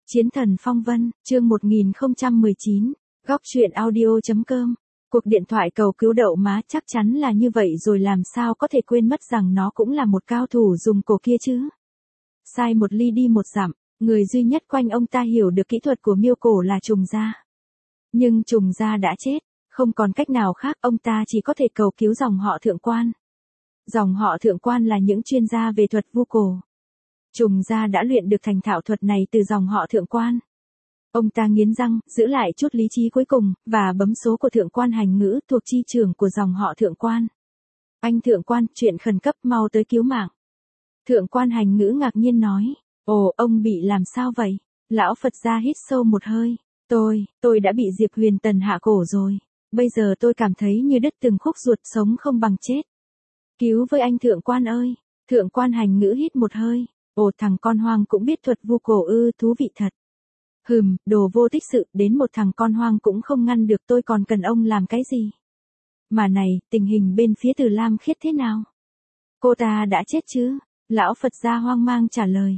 Chiến thần phong vân, chương 1019, góc truyện audio.com. Cuộc điện thoại cầu cứu đậu má chắc chắn là như vậy rồi, làm sao có thể quên mất rằng nó cũng là một cao thủ dùng cổ kia chứ. Sai một ly đi một dặm, người duy nhất quanh ông ta hiểu được kỹ thuật của miêu cổ là Trùng Gia. Nhưng Trùng Gia đã chết, không còn cách nào khác, ông ta chỉ có thể cầu cứu dòng họ Thượng Quan. Dòng họ Thượng Quan là những chuyên gia về thuật vu cổ. Trùng Gia đã luyện được thành thạo thuật này từ dòng họ Thượng Quan. Ông ta nghiến răng, giữ lại chút lý trí cuối cùng, và bấm số của Thượng Quan Hành Ngữ thuộc chi trưởng của dòng họ Thượng Quan. Anh Thượng Quan, chuyện khẩn cấp, mau tới cứu mạng. Thượng Quan Hành Ngữ ngạc nhiên nói, ồ, ông bị làm sao vậy? Lão Phật gia hít sâu một hơi, tôi đã bị Diệp Huyền Tần hạ cổ rồi. Bây giờ tôi cảm thấy như đứt từng khúc ruột, sống không bằng chết. Cứu với anh Thượng Quan ơi. Thượng Quan Hành Ngữ hít một hơi. Ồ, thằng con hoang cũng biết thuật vu cổ ư, thú vị thật. Đồ vô tích sự, đến một thằng con hoang cũng không ngăn được, tôi còn cần ông làm cái gì? Mà này, tình hình bên phía Từ Lam Khiết thế nào? Cô ta đã chết chứ? Lão Phật gia hoang mang trả lời.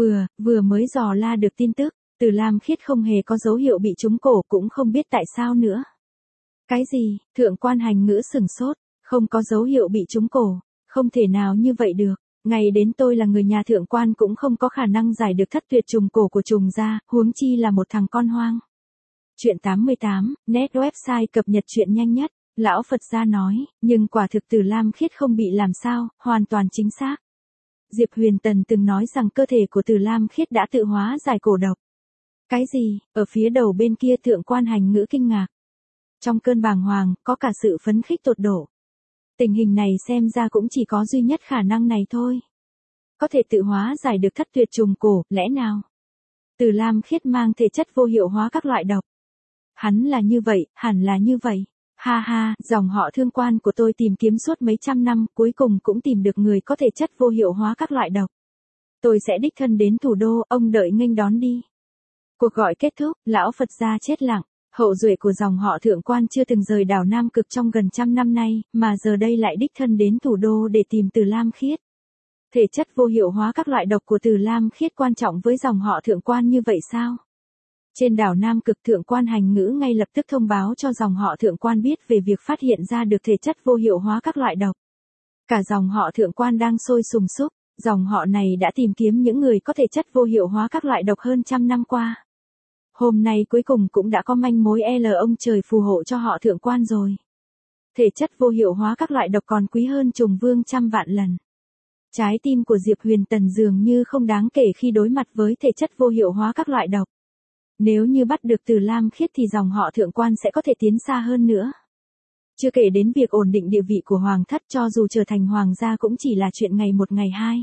Vừa mới dò la được tin tức, Từ Lam Khiết không hề có dấu hiệu bị trúng cổ, cũng không biết tại sao nữa. Cái gì? Thượng Quan Hành Ngữ sửng sốt, không có dấu hiệu bị trúng cổ, không thể nào như vậy được. Ngay đến tôi là người nhà Thượng Quan cũng không có khả năng giải được thất tuyệt trùng cổ của Trùng Gia, huống chi là một thằng con hoang. Chuyện 88, net website cập nhật chuyện nhanh nhất. Lão Phật gia nói, nhưng quả thực Từ Lam Khiết không bị làm sao, hoàn toàn chính xác. Diệp Huyền Tần từng nói rằng cơ thể của Từ Lam Khiết đã tự hóa giải cổ độc. Cái gì? Ở phía đầu bên kia Thượng Quan Hành Ngữ kinh ngạc. Trong cơn bàng hoàng, có cả sự phấn khích tột độ. Tình hình này xem ra cũng chỉ có duy nhất khả năng này thôi. Có thể tự hóa giải được thất tuyệt trùng cổ, lẽ nào? Từ Lam Khiết mang thể chất vô hiệu hóa các loại độc. Hắn là như vậy, hẳn là như vậy. Ha ha, dòng họ Thương Quan của tôi tìm kiếm suốt mấy trăm năm, cuối cùng cũng tìm được người có thể chất vô hiệu hóa các loại độc. Tôi sẽ đích thân đến thủ đô, ông đợi nghênh đón đi. Cuộc gọi kết thúc, lão Phật gia chết lặng. Hậu duệ của dòng họ Thượng Quan chưa từng rời đảo Nam Cực trong gần trăm năm nay, mà giờ đây lại đích thân đến thủ đô để tìm Từ Lam Khiết. Thể chất vô hiệu hóa các loại độc của Từ Lam Khiết quan trọng với dòng họ Thượng Quan như vậy sao? Trên đảo Nam Cực, Thượng Quan Hành Ngữ ngay lập tức thông báo cho dòng họ Thượng Quan biết về việc phát hiện ra được thể chất vô hiệu hóa các loại độc. Cả dòng họ Thượng Quan đang sôi sùng sục, dòng họ này đã tìm kiếm những người có thể chất vô hiệu hóa các loại độc hơn trăm năm qua. Hôm nay cuối cùng cũng đã có manh mối, ông trời phù hộ cho họ Thượng Quan rồi. Thể chất vô hiệu hóa các loại độc còn quý hơn Trùng Vương trăm vạn lần. Trái tim của Diệp Huyền Tần dường như không đáng kể khi đối mặt với thể chất vô hiệu hóa các loại độc. Nếu như bắt được Từ Lam Khiết thì dòng họ Thượng Quan sẽ có thể tiến xa hơn nữa. Chưa kể đến việc ổn định địa vị của Hoàng thất, cho dù trở thành Hoàng gia cũng chỉ là chuyện ngày một ngày hai.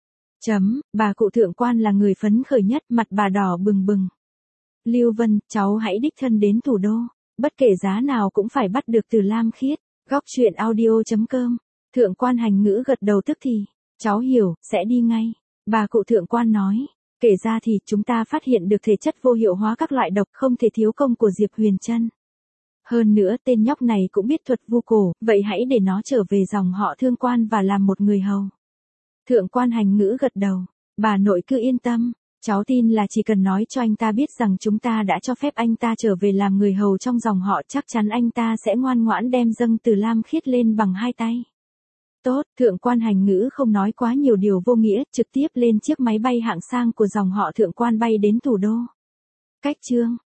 Bà cụ Thượng Quan là người phấn khởi nhất, mặt bà đỏ bừng bừng. Lưu Vân, cháu hãy đích thân đến thủ đô, bất kể giá nào cũng phải bắt được Từ Lam Khiết. Góc truyện audio.com. Thượng Quan Hành Ngữ gật đầu tức thì, cháu hiểu, sẽ đi ngay. Bà cụ Thượng Quan nói, kể ra thì chúng ta phát hiện được thể chất vô hiệu hóa các loại độc, không thể thiếu công của Diệp Huyền Trân. Hơn nữa tên nhóc này cũng biết thuật vu cổ, vậy hãy để nó trở về dòng họ Thương Quan và làm một người hầu. Thượng Quan Hành Ngữ gật đầu, bà nội cứ yên tâm. Cháu tin là chỉ cần nói cho anh ta biết rằng chúng ta đã cho phép anh ta trở về làm người hầu trong dòng họ, chắc chắn anh ta sẽ ngoan ngoãn đem dâng Từ Lam Khiết lên bằng hai tay. Tốt, Thượng Quan Hành Ngữ không nói quá nhiều điều vô nghĩa, trực tiếp lên chiếc máy bay hạng sang của dòng họ Thượng Quan bay đến thủ đô. Cách chương